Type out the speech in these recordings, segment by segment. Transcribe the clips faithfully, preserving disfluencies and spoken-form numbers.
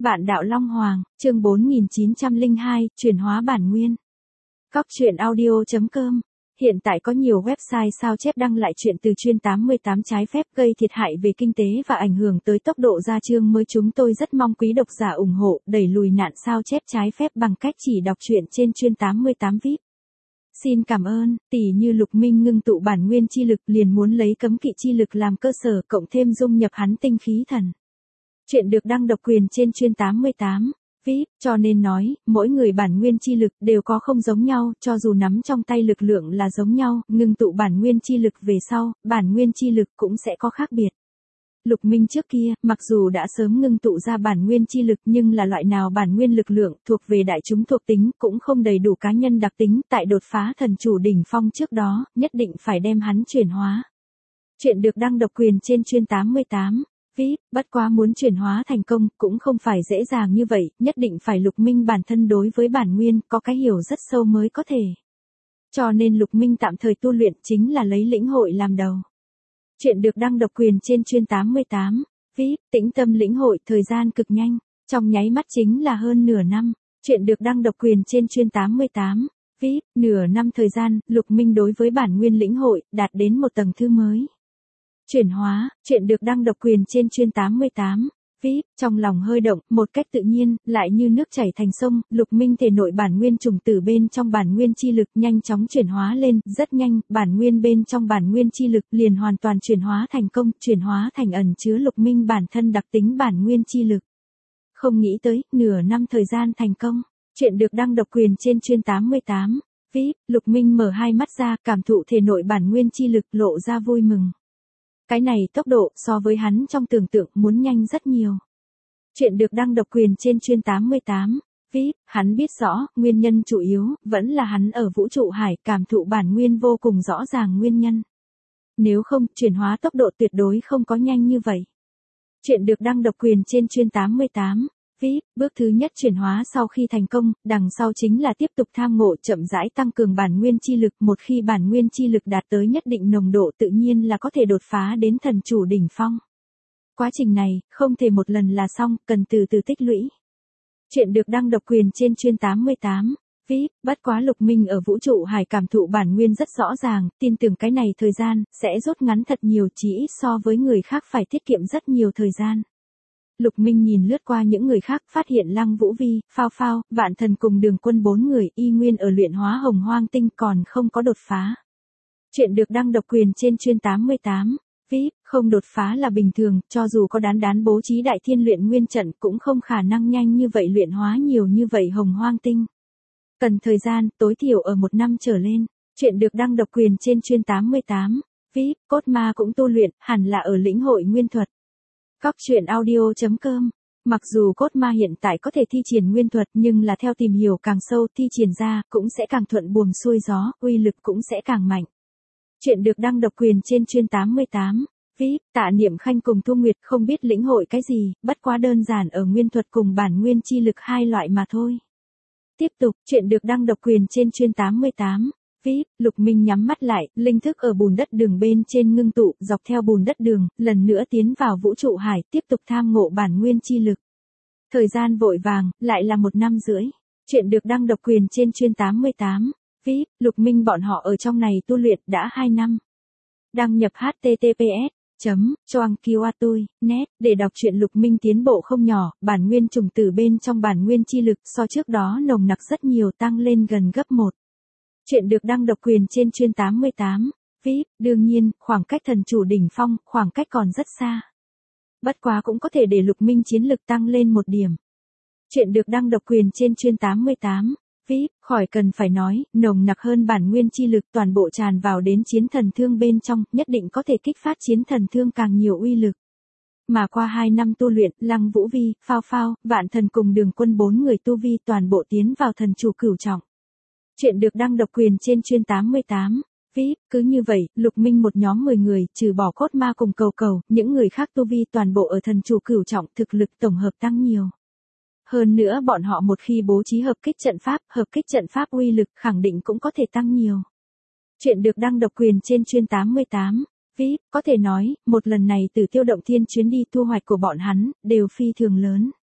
Vạn đạo Long Hoàng, chương bốn nghìn chín trăm lẻ hai, chuyển hóa bản nguyên. Cóc truyện audio chấm com. Hiện tại có nhiều website sao chép đăng lại truyện từ chuyên tám mươi tám trái phép gây thiệt hại về kinh tế và ảnh hưởng tới tốc độ ra chương mới. Chúng tôi rất mong quý độc giả ủng hộ, đẩy lùi nạn sao chép trái phép bằng cách chỉ đọc truyện trên chuyên tám mươi tám vê i pê. Xin cảm ơn. Tỷ như Lục Minh ngưng tụ bản nguyên chi lực liền muốn lấy cấm kỵ chi lực làm cơ sở, cộng thêm dung nhập hắn tinh khí thần. Chuyện được đăng độc quyền trên chuyên tám mươi tám vê i pê, cho nên nói, mỗi người bản nguyên chi lực đều có không giống nhau, cho dù nắm trong tay lực lượng là giống nhau, ngưng tụ bản nguyên chi lực về sau, bản nguyên chi lực cũng sẽ có khác biệt. Lục Minh trước kia, mặc dù đã sớm ngưng tụ ra bản nguyên chi lực nhưng là loại nào bản nguyên lực lượng thuộc về đại chúng thuộc tính cũng không đầy đủ cá nhân đặc tính, tại đột phá thần chủ đỉnh phong trước đó, nhất định phải đem hắn chuyển hóa. Chuyện được đăng độc quyền trên chuyên tám mươi tám vê i pê, bất quá muốn chuyển hóa thành công cũng không phải dễ dàng như vậy, nhất định phải Lục Minh bản thân đối với bản nguyên có cái hiểu rất sâu mới có thể. Cho nên Lục Minh tạm thời tu luyện chính là lấy lĩnh hội làm đầu. Chuyện được đăng độc quyền trên chuyên tám mươi tám vê i pê, tĩnh tâm lĩnh hội thời gian cực nhanh, trong nháy mắt chính là hơn nửa năm. Chuyện được đăng độc quyền trên chuyên tám mươi tám vê i pê, nửa năm thời gian, Lục Minh đối với bản nguyên lĩnh hội, đạt đến một tầng thứ mới. Chuyển hóa, chuyện được đăng độc quyền trên chuyên tám mươi tám vê i pê, trong lòng hơi động, một cách tự nhiên, lại như nước chảy thành sông, Lục Minh thể nội bản nguyên trùng tử bên trong bản nguyên chi lực nhanh chóng chuyển hóa lên, rất nhanh, bản nguyên bên trong bản nguyên chi lực liền hoàn toàn chuyển hóa thành công, chuyển hóa thành ẩn chứa Lục Minh bản thân đặc tính bản nguyên chi lực. Không nghĩ tới, nửa năm thời gian thành công, chuyện được đăng độc quyền trên chuyên tám mươi tám vê i pê, Lục Minh mở hai mắt ra, cảm thụ thể nội bản nguyên chi lực lộ ra vui mừng. Cái này tốc độ so với hắn trong tưởng tượng muốn nhanh rất nhiều. Chuyện được đăng độc quyền trên chuyên tám mươi tám vê i pê, hắn biết rõ, nguyên nhân chủ yếu, vẫn là hắn ở vũ trụ hải cảm thụ bản nguyên vô cùng rõ ràng nguyên nhân. Nếu không, chuyển hóa tốc độ tuyệt đối không có nhanh như vậy. Chuyện được đăng độc quyền trên chuyên tám mươi tám vê i pê, bước thứ nhất chuyển hóa sau khi thành công, đằng sau chính là tiếp tục tham ngộ chậm rãi tăng cường bản nguyên chi lực, một khi bản nguyên chi lực đạt tới nhất định nồng độ tự nhiên là có thể đột phá đến thần chủ đỉnh phong. Quá trình này, không thể một lần là xong, cần từ từ tích lũy. Chuyện được đăng độc quyền trên chuyên tám mươi tám vê i pê, bất quá Lục Minh ở vũ trụ hải cảm thụ bản nguyên rất rõ ràng, tin tưởng cái này thời gian, sẽ rút ngắn thật nhiều, chỉ ít so với người khác phải tiết kiệm rất nhiều thời gian. Lục Minh nhìn lướt qua những người khác, phát hiện Lăng Vũ Vi, Phao Phao, Vạn Thần cùng Đường Quân bốn người y nguyên ở luyện hóa hồng hoang tinh còn không có đột phá. Chuyện được đăng độc quyền trên chuyên tám mươi tám vê i pê, không đột phá là bình thường, cho dù có đán đán bố trí đại thiên luyện nguyên trận cũng không khả năng nhanh như vậy luyện hóa nhiều như vậy hồng hoang tinh. Cần thời gian, tối thiểu ở một năm trở lên. Chuyện được đăng độc quyền trên chuyên tám mươi tám vê i pê, Cốt Ma cũng tu luyện, hẳn là ở lĩnh hội nguyên thuật. Cóc truyện audio chấm com. Mặc dù Cốt Ma hiện tại có thể thi triển nguyên thuật nhưng là theo tìm hiểu càng sâu thi triển ra cũng sẽ càng thuận buồm xuôi gió, uy lực cũng sẽ càng mạnh. Chuyện được đăng độc quyền trên chuyên tám mươi tám vê i pê, Tạ Niệm Khanh cùng Thu Nguyệt không biết lĩnh hội cái gì, bất quá đơn giản ở nguyên thuật cùng bản nguyên chi lực hai loại mà thôi. Tiếp tục, chuyện được đăng độc quyền trên chuyên tám mươi tám vê i pê, Lục Minh nhắm mắt lại, linh thức ở bùn đất đường bên trên ngưng tụ, dọc theo bùn đất đường, lần nữa tiến vào vũ trụ hải, tiếp tục tham ngộ bản nguyên chi lực. Thời gian vội vàng, lại là một năm rưỡi. Chuyện được đăng độc quyền trên chuyên tám mươi tám vê i pê, Lục Minh bọn họ ở trong này tu luyện đã hai năm. Đăng nhập h t t p s chấm choang kiwatui net để đọc truyện. Lục Minh tiến bộ không nhỏ, bản nguyên trùng tử bên trong bản nguyên chi lực so trước đó nồng nặc rất nhiều, tăng lên gần gấp một. Chuyện được đăng độc quyền trên chuyên tám mươi tám vê i pê, đương nhiên, khoảng cách thần chủ đỉnh phong, khoảng cách còn rất xa. Bất quá cũng có thể để Lục Minh chiến lực tăng lên một điểm. Chuyện được đăng độc quyền trên chuyên tám mươi tám vê i pê, khỏi cần phải nói, nồng nặc hơn bản nguyên chi lực toàn bộ tràn vào đến chiến thần thương bên trong, nhất định có thể kích phát chiến thần thương càng nhiều uy lực. Mà qua hai năm tu luyện, Lăng Vũ Vi, Phao Phao, Vạn Thần cùng Đường Quân bốn người tu vi toàn bộ tiến vào thần chủ cửu trọng. Chuyện được đăng độc quyền trên chuyên tám mươi tám vê i pê, cứ như vậy, Lục Minh một nhóm mười người, trừ bỏ Cốt Ma cùng Cầu Cầu, những người khác tu vi toàn bộ ở thần chủ cửu trọng, thực lực tổng hợp tăng nhiều. Hơn nữa bọn họ một khi bố trí hợp kích trận pháp, hợp kích trận pháp uy lực khẳng định cũng có thể tăng nhiều. Chuyện được đăng độc quyền trên chuyên tám mươi tám vê i pê, có thể nói, một lần này từ Tiêu Động Thiên chuyến đi thu hoạch của bọn hắn, đều phi thường lớn.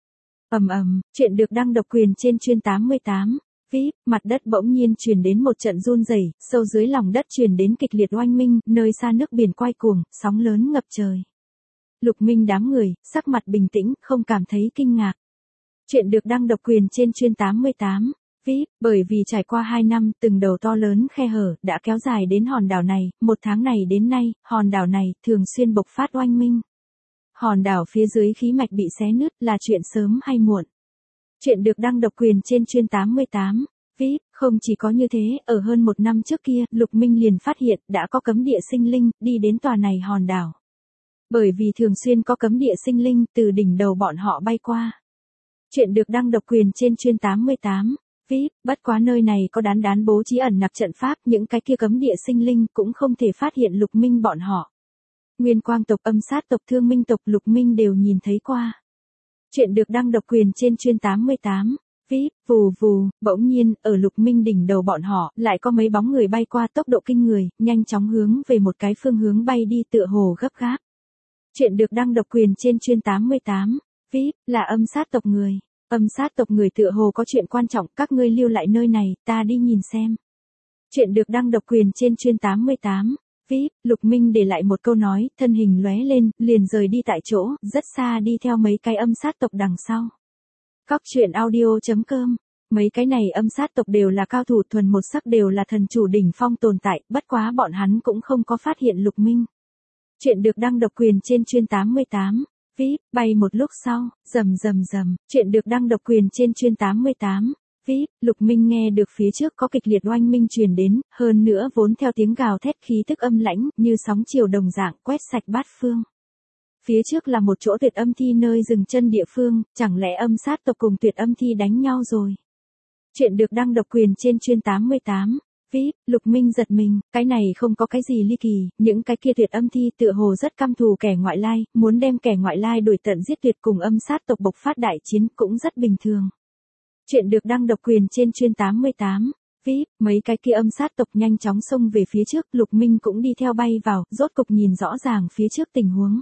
Ầm ầm, chuyện được đăng độc quyền trên chuyên tám mươi tám. vê i pê, mặt đất bỗng nhiên truyền đến một trận run rẩy, sâu dưới lòng đất truyền đến kịch liệt oanh minh, nơi xa nước biển quay cuồng, sóng lớn ngập trời. Lục Minh đám người, sắc mặt bình tĩnh, không cảm thấy kinh ngạc. Chuyện được đăng độc quyền trên chuyên tám mươi tám. vê i pê, bởi vì trải qua hai năm, từng đầu to lớn khe hở, đã kéo dài đến hòn đảo này, một tháng này đến nay, hòn đảo này, thường xuyên bộc phát oanh minh. Hòn đảo phía dưới khí mạch bị xé nứt là chuyện sớm hay muộn. Chuyện được đăng độc quyền trên chuyên tám mươi tám. vê i pê, không chỉ có như thế, ở hơn một năm trước kia, Lục Minh liền phát hiện đã có cấm địa sinh linh đi đến tòa này hòn đảo. Bởi vì thường xuyên có cấm địa sinh linh từ đỉnh đầu bọn họ bay qua. Chuyện được đăng độc quyền trên chuyên tám mươi tám. vê i pê, bất quá nơi này có đán đán bố trí ẩn nặc trận pháp, những cái kia cấm địa sinh linh cũng không thể phát hiện Lục Minh bọn họ. Nguyên Quang tộc, Âm Sát tộc, Thương Minh tộc, Lục Minh đều nhìn thấy qua. Chuyện được đăng độc quyền trên chuyên tám mươi tám. vê i pê, vù vù, bỗng nhiên, ở Lục Minh đỉnh đầu bọn họ, lại có mấy bóng người bay qua tốc độ kinh người, nhanh chóng hướng về một cái phương hướng bay đi tựa hồ gấp gáp. Chuyện được đăng độc quyền trên chuyên tám mươi tám. vê i pê, là Âm Sát tộc người. Âm Sát tộc người tựa hồ có chuyện quan trọng, các ngươi lưu lại nơi này, ta đi nhìn xem. Chuyện được đăng độc quyền trên chuyên tám mươi tám. vê i pê, Lục Minh để lại một câu nói, thân hình lóe lên, liền rời đi tại chỗ, rất xa đi theo mấy cái âm sát tộc đằng sau. Cóc truyện audio chấm com. Mấy cái này âm sát tộc đều là cao thủ thuần một sắc, đều là thần chủ đỉnh phong tồn tại, bất quá bọn hắn cũng không có phát hiện Lục Minh. Chuyện được đăng độc quyền trên chuyên tám mươi tám. vê i pê, bay một lúc sau, rầm rầm rầm, chuyện được đăng độc quyền trên chuyên tám mươi tám. vê i pê, Lục Minh nghe được phía trước có kịch liệt oanh minh truyền đến, hơn nữa vốn theo tiếng gào thét khí tức âm lãnh, như sóng chiều đồng dạng, quét sạch bát phương. Phía trước là một chỗ tuyệt âm thi nơi dừng chân địa phương, chẳng lẽ âm sát tộc cùng tuyệt âm thi đánh nhau rồi? Chuyện được đăng độc quyền trên chuyên tám mươi tám. vê i pê, Lục Minh giật mình, cái này không có cái gì ly kỳ, những cái kia tuyệt âm thi tựa hồ rất căm thù kẻ ngoại lai, muốn đem kẻ ngoại lai đuổi tận giết tuyệt, cùng âm sát tộc bộc phát đại chiến cũng rất bình thường. Chuyện được đăng độc quyền trên chuyên tám mươi tám. vê i pê, mấy cái kia âm sát tộc nhanh chóng xông về phía trước, Lục Minh cũng đi theo bay vào, rốt cục nhìn rõ ràng phía trước tình huống.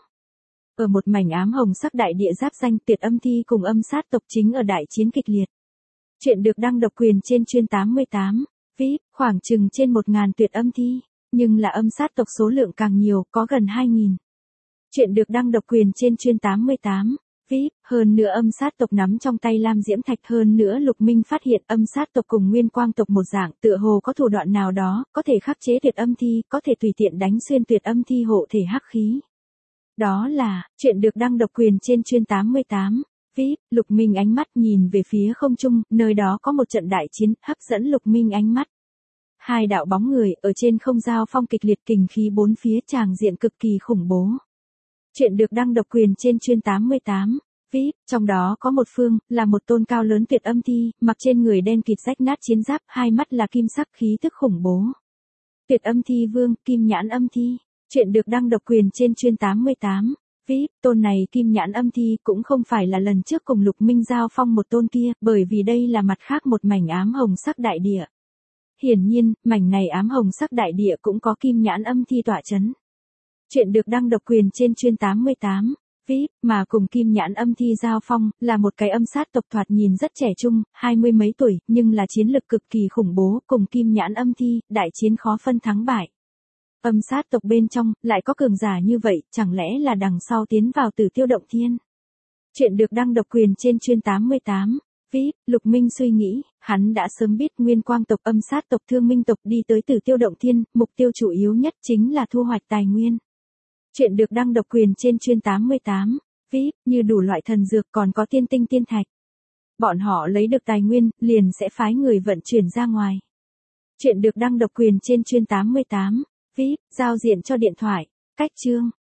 Ở một mảnh ám hồng sắc đại địa giáp danh, tuyệt âm thi cùng âm sát tộc chính ở đại chiến kịch liệt. Chuyện được đăng độc quyền trên chuyên tám mươi tám. vê i pê, khoảng chừng trên một ngàn tuyệt âm thi, nhưng là âm sát tộc số lượng càng nhiều, có gần hai nghìn. Chuyện được đăng độc quyền trên chuyên tám mươi tám. vê i pê, hơn nữa âm sát tộc nắm trong tay lam diễm thạch, hơn nữa Lục Minh phát hiện âm sát tộc cùng Nguyên Quang tộc một dạng, tựa hồ có thủ đoạn nào đó, có thể khắc chế tuyệt âm thi, có thể tùy tiện đánh xuyên tuyệt âm thi hộ thể hắc khí. Đó là, chuyện được đăng độc quyền trên chuyên tám mươi tám. vê i pê, Lục Minh ánh mắt nhìn về phía không trung, nơi đó có một trận đại chiến, hấp dẫn Lục Minh ánh mắt. Hai đạo bóng người, ở trên không giao phong kịch liệt, kình khí bốn phía, tràng diện cực kỳ khủng bố. Chuyện được đăng độc quyền trên chuyên tám mươi tám. vê i pê, trong đó có một phương, là một tôn cao lớn tuyệt âm thi, mặc trên người đen kịt rách nát chiến giáp, hai mắt là kim sắc, khí tức khủng bố. Tuyệt âm thi vương, Kim Nhãn âm thi. Chuyện được đăng độc quyền trên chuyên tám mươi tám. vê i pê, tôn này Kim Nhãn âm thi cũng không phải là lần trước cùng Lục Minh giao phong một tôn kia, bởi vì đây là mặt khác một mảnh ám hồng sắc đại địa. Hiển nhiên, mảnh này ám hồng sắc đại địa cũng có Kim Nhãn âm thi tọa chấn. Chuyện được đăng độc quyền trên chuyên tám mươi tám. vê i pê, mà cùng Kim Nhãn âm thi giao phong, là một cái âm sát tộc thoạt nhìn rất trẻ trung, hai mươi mấy tuổi, nhưng là chiến lực cực kỳ khủng bố, cùng Kim Nhãn âm thi, đại chiến khó phân thắng bại. Âm sát tộc bên trong, lại có cường giả như vậy, chẳng lẽ là đằng sau tiến vào Tử Tiêu Động Thiên? Chuyện được đăng độc quyền trên chuyên tám mươi tám. vê i pê, Lục Minh suy nghĩ, hắn đã sớm biết Nguyên Quang tộc, âm sát tộc, Thương Minh tộc đi tới Tử Tiêu Động Thiên, mục tiêu chủ yếu nhất chính là thu hoạch tài nguyên. Chuyện được đăng độc quyền trên chuyên tám mươi tám. vê i pê, như đủ loại thần dược, còn có tiên tinh tiên thạch. Bọn họ lấy được tài nguyên, liền sẽ phái người vận chuyển ra ngoài. Chuyện được đăng độc quyền trên chuyên tám mươi tám. vê i pê, giao diện cho điện thoại. Cách chương.